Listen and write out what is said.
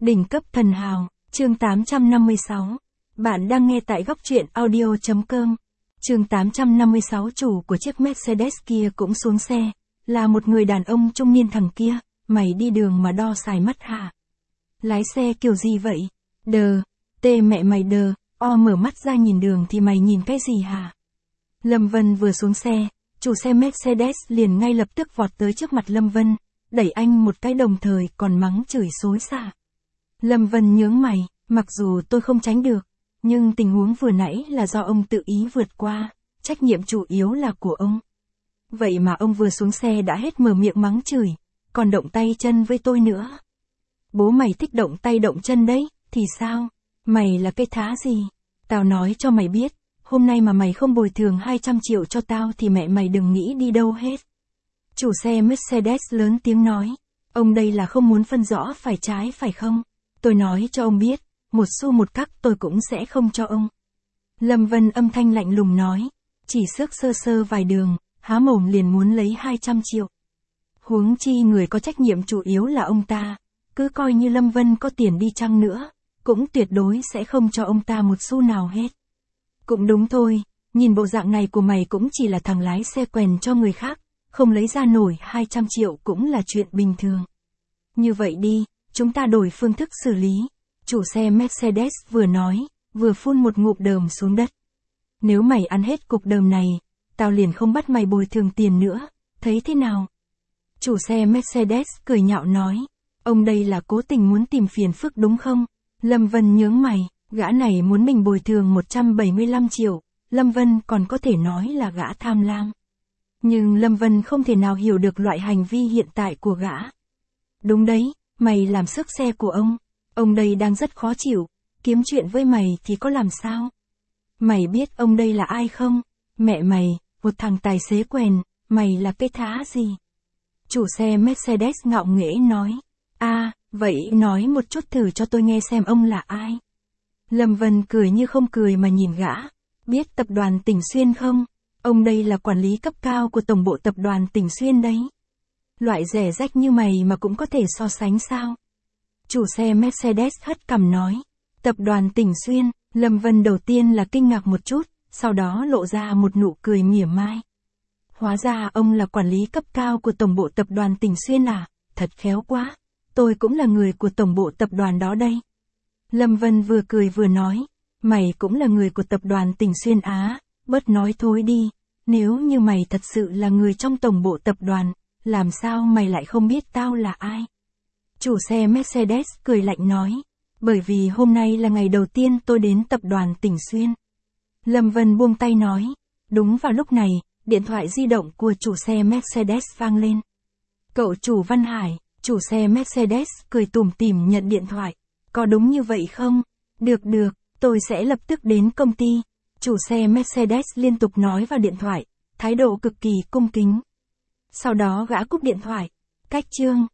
Đỉnh cấp thần hào, chương 856. Bạn đang nghe tại góc truyện audio.com. Chương 856. Chủ của chiếc Mercedes kia cũng xuống xe, là một người đàn ông trung niên. Thằng kia, mày đi đường mà đo xài mắt hả? Lái xe kiểu gì vậy? Đờ, tê mẹ mày đờ, mở mắt ra nhìn đường thì mày nhìn cái gì hả? Lâm Vân vừa xuống xe, chủ xe Mercedes liền ngay lập tức vọt tới trước mặt Lâm Vân, đẩy anh một cái đồng thời còn mắng chửi xối xả. Lâm Vân nhướng mày, mặc dù tôi không tránh được, nhưng tình huống vừa nãy là do ông tự ý vượt qua, trách nhiệm chủ yếu là của ông. Vậy mà ông vừa xuống xe đã hết mở miệng mắng chửi, còn động tay chân với tôi nữa. Bố mày thích động tay động chân đấy, thì sao? Mày là cái thá gì? Tao nói cho mày biết, hôm nay mà mày không bồi thường 200 triệu cho tao thì mẹ mày đừng nghĩ đi đâu hết. Chủ xe Mercedes lớn tiếng nói, ông đây là không muốn phân rõ phải trái phải không? Tôi nói cho ông biết, một xu một cắc tôi cũng sẽ không cho ông. Lâm Vân âm thanh lạnh lùng nói, chỉ xước sơ sơ vài đường, há mồm liền muốn lấy 200 triệu. Huống chi người có trách nhiệm chủ yếu là ông ta, cứ coi như Lâm Vân có tiền đi chăng nữa, cũng tuyệt đối sẽ không cho ông ta một xu nào hết. Cũng đúng thôi, nhìn bộ dạng này của mày cũng chỉ là thằng lái xe quèn cho người khác, không lấy ra nổi 200 triệu cũng là chuyện bình thường. Như vậy đi, chúng ta đổi phương thức xử lý. Chủ xe Mercedes vừa nói, vừa phun một ngụm đờm xuống đất. Nếu mày ăn hết cục đờm này, tao liền không bắt mày bồi thường tiền nữa, thấy thế nào? Chủ xe Mercedes cười nhạo nói, ông đây là cố tình muốn tìm phiền phức đúng không? Lâm Vân nhướng mày, gã này muốn mình bồi thường 175 triệu, Lâm Vân còn có thể nói là gã tham lam. Nhưng Lâm Vân không thể nào hiểu được loại hành vi hiện tại của gã. Đúng đấy, mày làm xước xe của ông đây đang rất khó chịu, kiếm chuyện với mày thì có làm sao? Mày biết ông đây là ai không? Mẹ mày, một thằng tài xế quèn, mày là cái thá gì? Chủ xe Mercedes ngạo nghễ nói, vậy nói một chút thử cho tôi nghe xem ông là ai? Lâm Vân cười như không cười mà nhìn gã, biết tập đoàn Tỉnh Xuyên không? Ông đây là quản lý cấp cao của tổng bộ tập đoàn Tỉnh Xuyên đấy. Loại rẻ rách như mày mà cũng có thể so sánh sao? Chủ xe Mercedes hất cằm nói, tập đoàn Tỉnh Xuyên. Lâm Vân đầu tiên là kinh ngạc một chút, sau đó lộ ra một nụ cười mỉa mai. Hóa ra ông là quản lý cấp cao của tổng bộ tập đoàn Tỉnh Xuyên à? Thật khéo quá, tôi cũng là người của tổng bộ tập đoàn đó đây. Lâm Vân vừa cười vừa nói, mày cũng là người của tập đoàn Tỉnh Xuyên á, bớt nói thối đi, nếu như mày thật sự là người trong tổng bộ tập đoàn, làm sao mày lại không biết tao là ai? Chủ xe Mercedes cười lạnh nói, bởi vì hôm nay là ngày đầu tiên tôi đến tập đoàn Tỉnh Xuyên. Lâm Vân buông tay nói, đúng vào lúc này, điện thoại di động của chủ xe Mercedes vang lên. Cậu chủ Văn Hải, chủ xe Mercedes cười tủm tỉm nhận điện thoại, có đúng như vậy không? Được, tôi sẽ lập tức đến công ty. Chủ xe Mercedes liên tục nói vào điện thoại, thái độ cực kỳ cung kính. Sau đó gã cúp điện thoại. Cách chương